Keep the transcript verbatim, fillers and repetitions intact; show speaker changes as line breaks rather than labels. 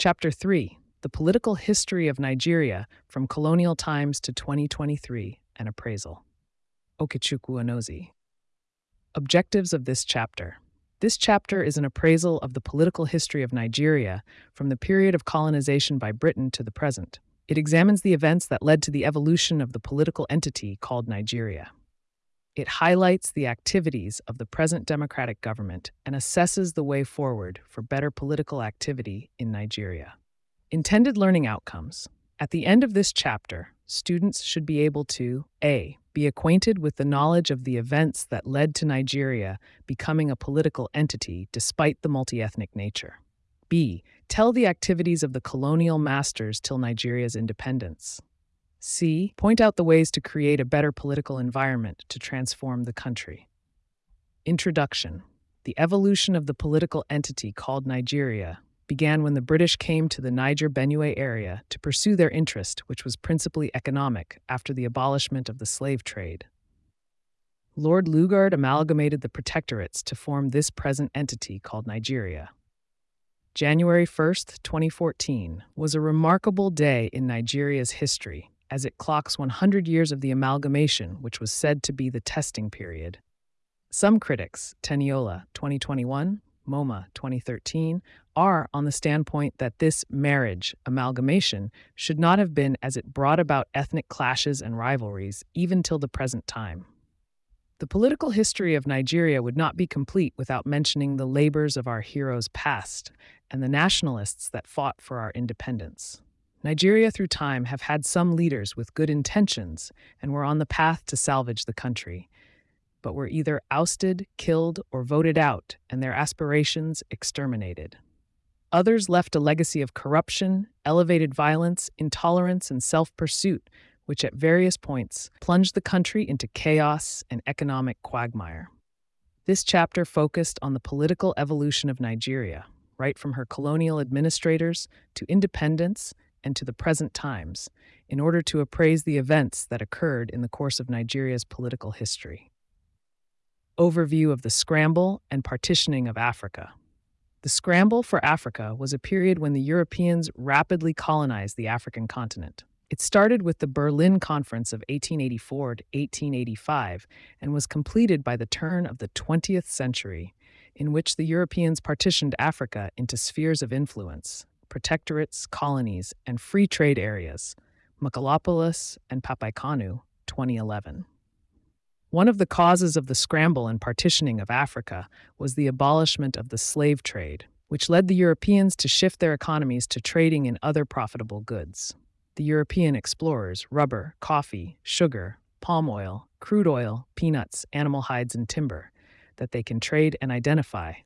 Chapter three: The Political History of Nigeria from Colonial Times to twenty twenty-three, an Appraisal. Okechukwu Onozi. Objectives of this chapter. This chapter is an appraisal of the political history of Nigeria from the period of colonization by Britain to the present. It examines the events that led to the evolution of the political entity called Nigeria. It highlights the activities of the present democratic government and assesses the way forward for better political activity in Nigeria. Intended learning outcomes. At the end of this chapter, students should be able to A. Be acquainted with the knowledge of the events that led to Nigeria becoming a political entity despite the multi-ethnic nature. B. Tell the activities of the colonial masters till Nigeria's independence. C. Point out the ways to create a better political environment to transform the country. Introduction. The evolution of the political entity called Nigeria began when the British came to the Niger-Benue area to pursue their interest, which was principally economic, after the abolishment of the slave trade. Lord Lugard amalgamated the protectorates to form this present entity called Nigeria. January first, twenty fourteen, was a remarkable day in Nigeria's history, as it clocks one hundred years of the amalgamation, which was said to be the testing period. Some critics, Teniola, twenty twenty-one, MoMA, twenty thirteen, are on the standpoint that this marriage, amalgamation, should not have been, as it brought about ethnic clashes and rivalries even till the present time. The political history of Nigeria would not be complete without mentioning the labors of our heroes past and the nationalists that fought for our independence. Nigeria through time have had some leaders with good intentions and were on the path to salvage the country, but were either ousted, killed, or voted out, and their aspirations exterminated. Others left a legacy of corruption, elevated violence, intolerance, and self-pursuit, which at various points plunged the country into chaos and economic quagmire. This chapter focused on the political evolution of Nigeria, right from her colonial administrators to independence and to the present times, in order to appraise the events that occurred in the course of Nigeria's political history. Overview of the Scramble and Partitioning of Africa. The Scramble for Africa was a period when the Europeans rapidly colonized the African continent. It started with the Berlin Conference of eighteen eighty-four to eighteen eighty-five and was completed by the turn of the twentieth century, in which the Europeans partitioned Africa into spheres of influence, protectorates, colonies, and free trade areas, Megalopolis and Papaikanu, twenty eleven. One of the causes of the scramble and partitioning of Africa was the abolishment of the slave trade, which led the Europeans to shift their economies to trading in other profitable goods. The European explorers, rubber, coffee, sugar, palm oil, crude oil, peanuts, animal hides, and timber, that they can trade and identify,